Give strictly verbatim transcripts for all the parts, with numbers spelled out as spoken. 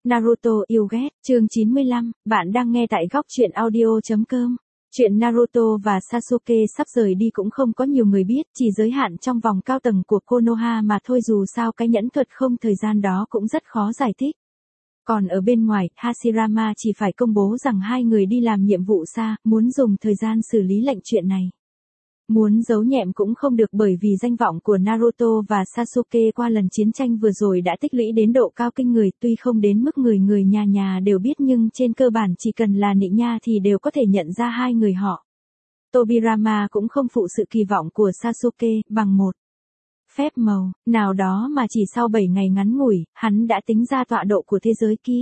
Naruto yêu ghét, chương chín mươi lăm, bạn đang nghe tại góc truyện audio.com. Chuyện Naruto và Sasuke sắp rời đi cũng không có nhiều người biết, chỉ giới hạn trong vòng cao tầng của Konoha mà thôi, dù sao cái nhẫn thuật không thời gian đó cũng rất khó giải thích. Còn ở bên ngoài, Hashirama chỉ phải công bố rằng hai người đi làm nhiệm vụ xa, muốn dùng thời gian xử lý lệnh chuyện này. Muốn giấu nhẹm cũng không được bởi vì danh vọng của Naruto và Sasuke qua lần chiến tranh vừa rồi đã tích lũy đến độ cao kinh người, tuy không đến mức người người nhà nhà đều biết nhưng trên cơ bản chỉ cần là nị nha thì đều có thể nhận ra hai người họ. Tobirama cũng không phụ sự kỳ vọng của Sasuke bằng một phép màu nào đó mà chỉ sau bảy ngày ngắn ngủi, hắn đã tính ra tọa độ của thế giới kia.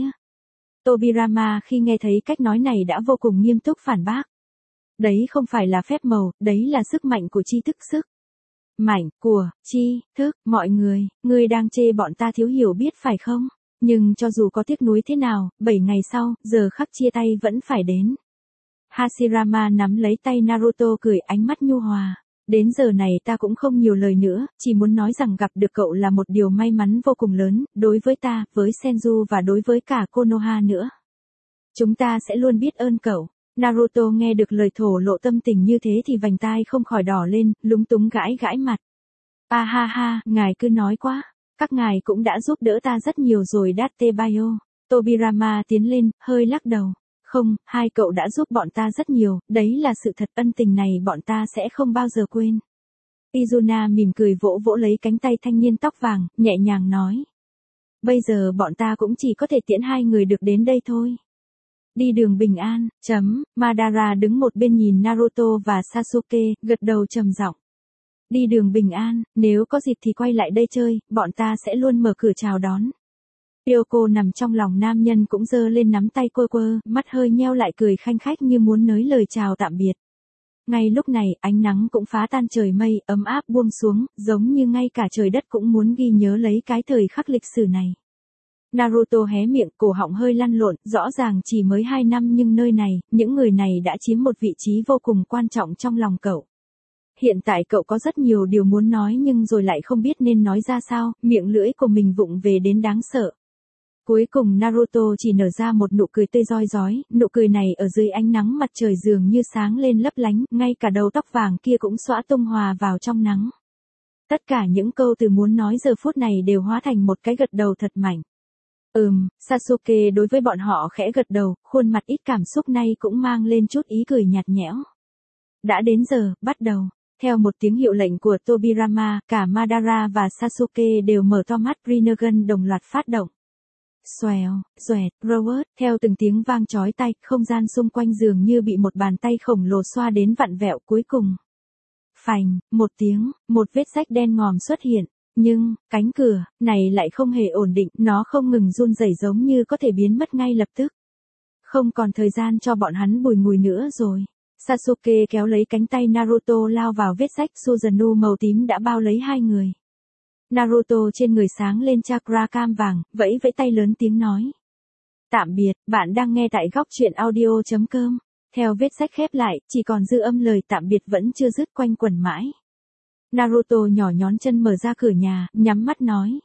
Tobirama khi nghe thấy cách nói này đã vô cùng nghiêm túc phản bác. Đấy không phải là phép màu, đấy là sức mạnh của tri thức, sức mạnh của tri thức. Mọi người, ngươi đang chê bọn ta thiếu hiểu biết phải không? Nhưng cho dù có tiếc nuối thế nào, bảy ngày sau, giờ khắc chia tay vẫn phải đến. Hashirama nắm lấy tay Naruto cười, ánh mắt nhu hòa. Đến giờ này ta cũng không nhiều lời nữa, chỉ muốn nói rằng gặp được cậu là một điều may mắn vô cùng lớn, đối với ta, với Senju và đối với cả Konoha nữa. Chúng ta sẽ luôn biết ơn cậu. Naruto nghe được lời thổ lộ tâm tình như thế thì vành tai không khỏi đỏ lên, lúng túng gãi gãi mặt. A ha ha, ngài cứ nói quá. Các ngài cũng đã giúp đỡ ta rất nhiều rồi Dattebayo. Tobirama tiến lên, hơi lắc đầu. Không, hai cậu đã giúp bọn ta rất nhiều, đấy là sự thật, ân tình này bọn ta sẽ không bao giờ quên. Izuna mỉm cười vỗ vỗ lấy cánh tay thanh niên tóc vàng, nhẹ nhàng nói. Bây giờ bọn ta cũng chỉ có thể tiễn hai người được đến đây thôi. Đi đường bình an, chấm, Madara đứng một bên nhìn Naruto và Sasuke, gật đầu trầm giọng. Đi đường bình an, nếu có dịp thì quay lại đây chơi, bọn ta sẽ luôn mở cửa chào đón. Yoko nằm trong lòng nam nhân cũng giơ lên nắm tay quơ quơ, mắt hơi nheo lại cười khanh khách như muốn nới lời chào tạm biệt. Ngay lúc này, ánh nắng cũng phá tan trời mây, ấm áp buông xuống, giống như ngay cả trời đất cũng muốn ghi nhớ lấy cái thời khắc lịch sử này. Naruto hé miệng, cổ họng hơi lăn lộn, rõ ràng chỉ mới hai năm nhưng nơi này, những người này đã chiếm một vị trí vô cùng quan trọng trong lòng cậu. Hiện tại cậu có rất nhiều điều muốn nói nhưng rồi lại không biết nên nói ra sao, miệng lưỡi của mình vụng về đến đáng sợ. Cuối cùng Naruto chỉ nở ra một nụ cười tươi rói rói, nụ cười này ở dưới ánh nắng mặt trời dường như sáng lên lấp lánh, ngay cả đầu tóc vàng kia cũng xõa tung hòa vào trong nắng. Tất cả những câu từ muốn nói giờ phút này đều hóa thành một cái gật đầu thật mạnh. Ừm, Sasuke đối với bọn họ khẽ gật đầu, khuôn mặt ít cảm xúc nay cũng mang lên chút ý cười nhạt nhẽo. Đã đến giờ, bắt đầu. Theo một tiếng hiệu lệnh của Tobirama, cả Madara và Sasuke đều mở to mắt, Rinnegan đồng loạt phát động. Xoèo, xoẹt, Robert, theo từng tiếng vang chói tai, không gian xung quanh dường như bị một bàn tay khổng lồ xoa đến vặn vẹo cuối cùng. Phành, một tiếng, một vết rách đen ngòm xuất hiện. Nhưng, cánh cửa, này lại không hề ổn định, nó không ngừng run rẩy giống như có thể biến mất ngay lập tức. Không còn thời gian cho bọn hắn bùi ngùi nữa rồi. Sasuke kéo lấy cánh tay Naruto lao vào vết rách, Susanoo màu tím đã bao lấy hai người. Naruto trên người sáng lên chakra cam vàng, vẫy vẫy tay lớn tiếng nói. Tạm biệt, bạn đang nghe tại góc truyện audio.com. Theo vết rách khép lại, chỉ còn dư âm lời tạm biệt vẫn chưa dứt quanh quẩn mãi. Naruto nhỏ nhón chân mở ra cửa nhà, nhắm mắt nói.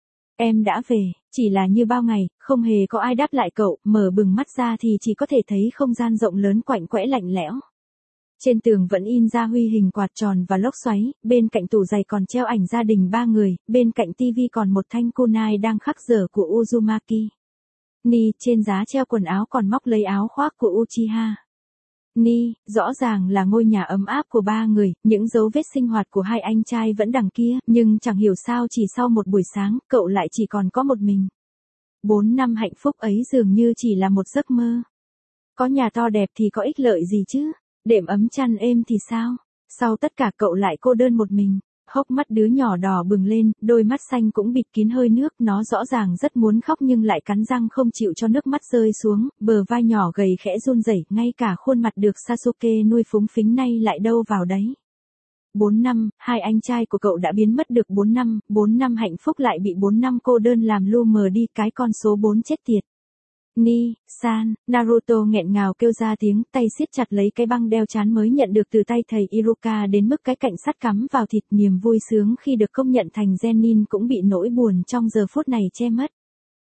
Em đã về, chỉ là như bao ngày, không hề có ai đáp lại cậu, mở bừng mắt ra thì chỉ có thể thấy không gian rộng lớn quạnh quẽ lạnh lẽo. Trên tường vẫn in ra huy hình quạt tròn và lốc xoáy, bên cạnh tủ giày còn treo ảnh gia đình ba người, bên cạnh tivi còn một thanh kunai đang khắc dở của Uzumaki. Ni, trên giá treo quần áo còn móc lấy áo khoác của Uchiha. Ni, rõ ràng là ngôi nhà ấm áp của ba người, những dấu vết sinh hoạt của hai anh trai vẫn đằng kia, nhưng chẳng hiểu sao chỉ sau một buổi sáng, cậu lại chỉ còn có một mình. Bốn năm hạnh phúc ấy dường như chỉ là một giấc mơ. Có nhà to đẹp thì có ích lợi gì chứ? Đệm ấm chăn êm thì sao? Sau tất cả cậu lại cô đơn một mình. Hốc mắt đứa nhỏ đỏ bừng lên, đôi mắt xanh cũng bịt kín hơi nước, nó rõ ràng rất muốn khóc nhưng lại cắn răng không chịu cho nước mắt rơi xuống, bờ vai nhỏ gầy khẽ run rẩy, ngay cả khuôn mặt được Sasuke nuôi phúng phính nay lại đâu vào đấy. Bốn năm, hai anh trai của cậu đã biến mất được bốn năm, bốn năm hạnh phúc lại bị bốn năm cô đơn làm lu mờ đi, cái con số bốn chết tiệt. Ni, san, Naruto nghẹn ngào kêu ra tiếng, tay siết chặt lấy cái băng đeo trán mới nhận được từ tay thầy Iruka đến mức cái cạnh sắt cắm vào thịt, niềm vui sướng khi được công nhận thành genin cũng bị nỗi buồn trong giờ phút này che mất.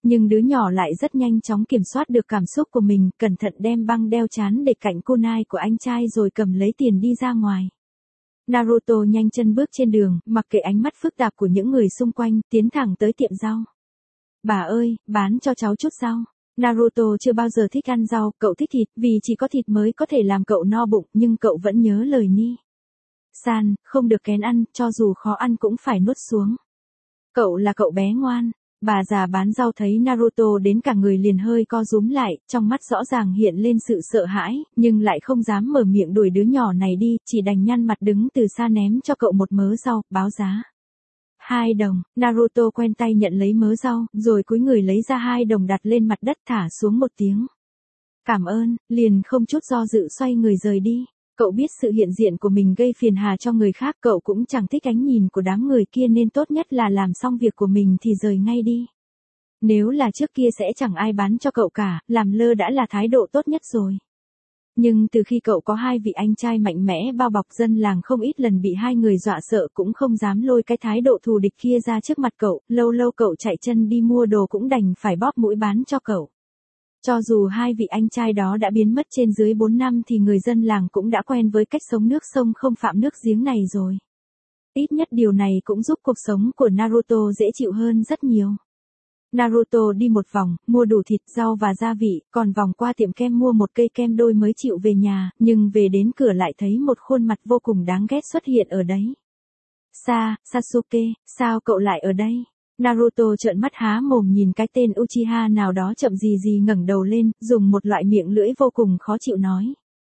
Nhưng đứa nhỏ lại rất nhanh chóng kiểm soát được cảm xúc của mình, cẩn thận đem băng đeo trán để cạnh kunai của anh trai rồi cầm lấy tiền đi ra ngoài. Naruto nhanh chân bước trên đường, mặc kệ ánh mắt phức tạp của những người xung quanh, tiến thẳng tới tiệm rau. Bà ơi, bán cho cháu chút rau. Naruto chưa bao giờ thích ăn rau, cậu thích thịt, vì chỉ có thịt mới có thể làm cậu no bụng, nhưng cậu vẫn nhớ lời Ni San, không được kén ăn, cho dù khó ăn cũng phải nuốt xuống. Cậu là cậu bé ngoan. Bà già bán rau thấy Naruto đến cả người liền hơi co rúm lại, trong mắt rõ ràng hiện lên sự sợ hãi, nhưng lại không dám mở miệng đuổi đứa nhỏ này đi, chỉ đành nhăn mặt đứng từ xa ném cho cậu một mớ rau, báo giá. Hai đồng, Naruto quen tay nhận lấy mớ rau, rồi cúi người lấy ra hai đồng đặt lên mặt đất thả xuống một tiếng. Cảm ơn, liền không chút do dự xoay người rời đi. Cậu biết sự hiện diện của mình gây phiền hà cho người khác, cậu cũng chẳng thích ánh nhìn của đám người kia nên tốt nhất là làm xong việc của mình thì rời ngay đi. Nếu là trước kia sẽ chẳng ai bán cho cậu cả, làm lơ đã là thái độ tốt nhất rồi. Nhưng từ khi cậu có hai vị anh trai mạnh mẽ bao bọc, dân làng không ít lần bị hai người dọa sợ cũng không dám lôi cái thái độ thù địch kia ra trước mặt cậu, lâu lâu cậu chạy chân đi mua đồ cũng đành phải bóp mũi bán cho cậu. Cho dù hai vị anh trai đó đã biến mất trên dưới bốn năm thì người dân làng cũng đã quen với cách sống nước sông không phạm nước giếng này rồi. Ít nhất điều này cũng giúp cuộc sống của Naruto dễ chịu hơn rất nhiều. Naruto đi một vòng, mua đủ thịt, rau và gia vị, còn vòng qua tiệm kem mua một cây kem đôi mới chịu về nhà, nhưng về đến cửa lại thấy một khuôn mặt vô cùng đáng ghét xuất hiện ở đấy. Sa, Sasuke, sao cậu lại ở đây? Naruto trợn mắt há mồm nhìn cái tên Uchiha nào đó chậm gì gì ngẩng đầu lên, dùng một loại miệng lưỡi vô cùng khó chịu nói.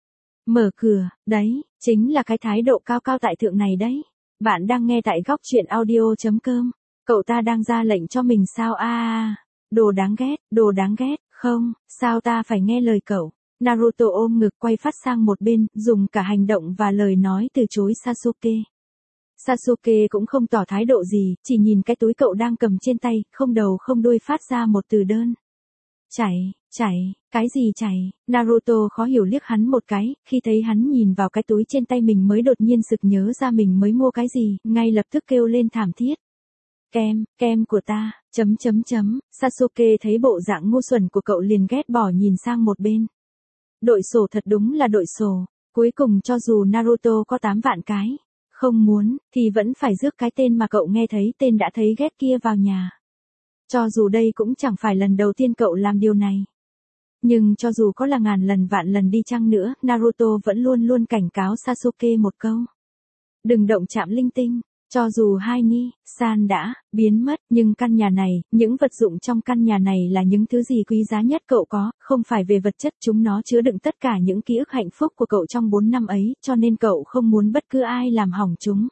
Mở cửa, đấy, chính là cái thái độ cao cao tại thượng này đấy. Bạn đang nghe tại góc truyện audio chấm com. Cậu ta đang ra lệnh cho mình sao a à, đồ đáng ghét, đồ đáng ghét, không, sao ta phải nghe lời cậu. Naruto ôm ngực quay phát sang một bên, dùng cả hành động và lời nói từ chối Sasuke. Sasuke cũng không tỏ thái độ gì, chỉ nhìn cái túi cậu đang cầm trên tay, không đầu không đuôi phát ra một từ đơn. Chảy, chảy, cái gì chảy? Naruto khó hiểu liếc hắn một cái, khi thấy hắn nhìn vào cái túi trên tay mình mới đột nhiên sực nhớ ra mình mới mua cái gì, ngay lập tức kêu lên thảm thiết. Kem, kem của ta, chấm chấm chấm, Sasuke thấy bộ dạng ngu xuẩn của cậu liền ghét bỏ nhìn sang một bên. Đội sổ thật đúng là đội sổ, cuối cùng cho dù Naruto có tám vạn cái, không muốn, thì vẫn phải rước cái tên mà cậu nghe thấy tên đã thấy ghét kia vào nhà. Cho dù đây cũng chẳng phải lần đầu tiên cậu làm điều này. Nhưng cho dù có là ngàn lần vạn lần đi chăng nữa, Naruto vẫn luôn luôn cảnh cáo Sasuke một câu. Đừng động chạm linh tinh. Cho dù hai Ni San đã biến mất, nhưng căn nhà này, những vật dụng trong căn nhà này là những thứ gì quý giá nhất cậu có, không phải về vật chất, chúng nó chứa đựng tất cả những ký ức hạnh phúc của cậu trong bốn năm ấy, cho nên cậu không muốn bất cứ ai làm hỏng chúng.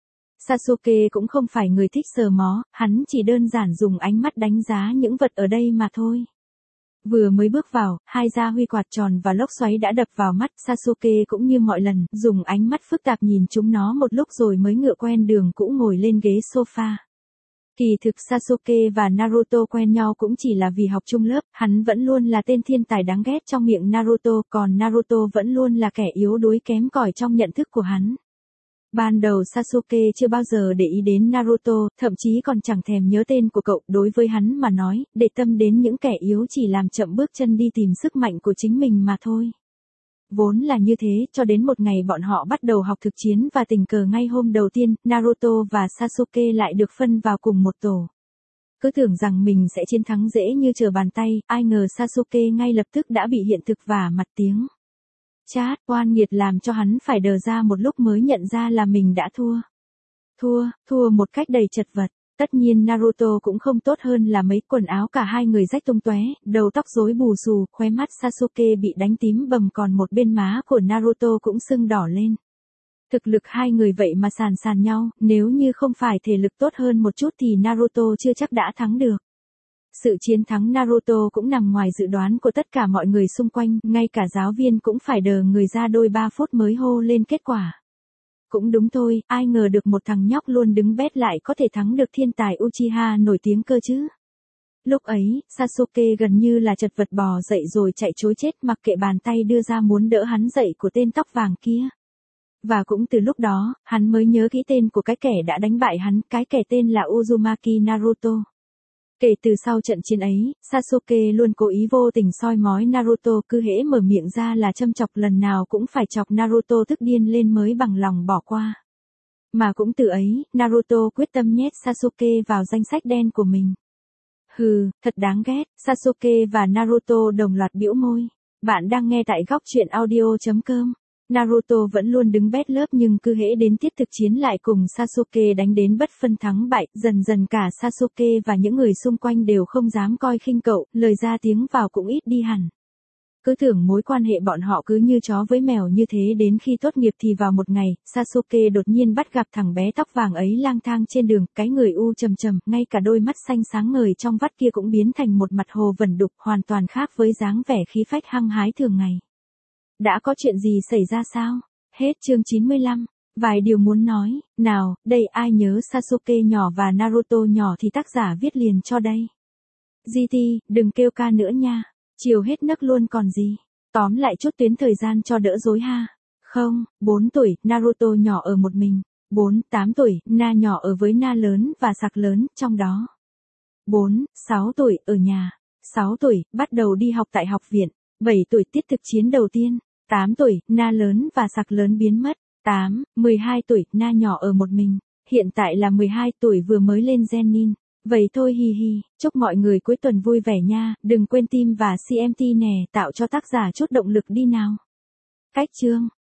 Sasuke cũng không phải người thích sờ mó, hắn chỉ đơn giản dùng ánh mắt đánh giá những vật ở đây mà thôi. Vừa mới bước vào, hai gia huy quạt tròn và lốc xoáy đã đập vào mắt, Sasuke cũng như mọi lần, dùng ánh mắt phức tạp nhìn chúng nó một lúc rồi mới ngựa quen đường cũ ngồi lên ghế sofa. Kỳ thực Sasuke và Naruto quen nhau cũng chỉ là vì học chung lớp, hắn vẫn luôn là tên thiên tài đáng ghét trong miệng Naruto, còn Naruto vẫn luôn là kẻ yếu đuối kém cỏi trong nhận thức của hắn. Ban đầu Sasuke chưa bao giờ để ý đến Naruto, thậm chí còn chẳng thèm nhớ tên của cậu, đối với hắn mà nói, để tâm đến những kẻ yếu chỉ làm chậm bước chân đi tìm sức mạnh của chính mình mà thôi. Vốn là như thế, cho đến một ngày bọn họ bắt đầu học thực chiến và tình cờ ngay hôm đầu tiên, Naruto và Sasuke lại được phân vào cùng một tổ. Cứ tưởng rằng mình sẽ chiến thắng dễ như trở bàn tay, ai ngờ Sasuke ngay lập tức đã bị hiện thực vả mặt tiếng. Chát, oan nghiệt làm cho hắn phải đờ ra một lúc mới nhận ra là mình đã thua. Thua, thua một cách đầy chật vật. Tất nhiên Naruto cũng không tốt hơn là mấy, quần áo cả hai người rách tung tóe, đầu tóc rối bù xù, khóe mắt Sasuke bị đánh tím bầm còn một bên má của Naruto cũng sưng đỏ lên. Thực lực hai người vậy mà sàn sàn nhau, nếu như không phải thể lực tốt hơn một chút thì Naruto chưa chắc đã thắng được. Sự chiến thắng Naruto cũng nằm ngoài dự đoán của tất cả mọi người xung quanh, ngay cả giáo viên cũng phải đờ người ra đôi ba phút mới hô lên kết quả. Cũng đúng thôi, ai ngờ được một thằng nhóc luôn đứng bét lại có thể thắng được thiên tài Uchiha nổi tiếng cơ chứ. Lúc ấy, Sasuke gần như là chật vật bò dậy rồi chạy trối chết mặc kệ bàn tay đưa ra muốn đỡ hắn dậy của tên tóc vàng kia. Và cũng từ lúc đó, hắn mới nhớ kỹ tên của cái kẻ đã đánh bại hắn, cái kẻ tên là Uzumaki Naruto. Kể từ sau trận chiến ấy, Sasuke luôn cố ý vô tình soi mói Naruto, cứ hễ mở miệng ra là châm chọc, lần nào cũng phải chọc Naruto tức điên lên mới bằng lòng bỏ qua. Mà cũng từ ấy, Naruto quyết tâm nhét Sasuke vào danh sách đen của mình. Hừ, thật đáng ghét. Sasuke và Naruto đồng loạt bĩu môi. Bạn đang nghe tại góc truyện audio chấm com. Naruto vẫn luôn đứng bét lớp nhưng cứ hễ đến tiết thực chiến lại cùng Sasuke đánh đến bất phân thắng bại, dần dần cả Sasuke và những người xung quanh đều không dám coi khinh cậu, lời ra tiếng vào cũng ít đi hẳn. Cứ tưởng mối quan hệ bọn họ cứ như chó với mèo như thế, đến khi tốt nghiệp thì vào một ngày, Sasuke đột nhiên bắt gặp thằng bé tóc vàng ấy lang thang trên đường, cái người u trầm trầm, ngay cả đôi mắt xanh sáng ngời trong vắt kia cũng biến thành một mặt hồ vẩn đục, hoàn toàn khác với dáng vẻ khí phách hăng hái thường ngày. Đã có chuyện gì xảy ra sao? Hết chương chín mươi lăm. Vài điều muốn nói. Nào, đây ai nhớ Sasuke nhỏ và Naruto nhỏ thì tác giả viết liền cho đây. giê tê, đừng kêu ca nữa nha. Chiều hết nấc luôn còn gì. Tóm lại chút tuyến thời gian cho đỡ rối ha. Không, bốn tuổi, Naruto nhỏ ở một mình. bốn, tám tuổi, Na nhỏ ở với Na lớn và Sạc lớn, trong đó. bốn, sáu tuổi, ở nhà. sáu tuổi, bắt đầu đi học tại học viện. bảy tuổi tiết thực chiến đầu tiên. tám tuổi, Na lớn và Sạc lớn biến mất. tám, mười hai tuổi, Na nhỏ ở một mình. Hiện tại là mười hai tuổi vừa mới lên Genin. Vậy thôi hi hi, chúc mọi người cuối tuần vui vẻ nha, đừng quên tim và xê em tê nè, tạo cho tác giả chút động lực đi nào. Cách chương